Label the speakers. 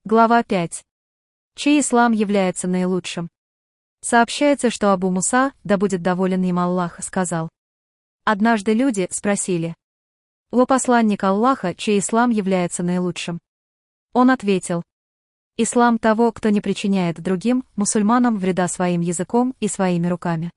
Speaker 1: Глава 5. Чей ислам является наилучшим? Сообщается, что Абу Муса, да будет доволен им Аллах, сказал. Однажды люди спросили: «О посланник Аллаха, чей ислам является наилучшим?» Он ответил: «Ислам того, кто не причиняет другим, мусульманам, вреда своим языком и своими руками».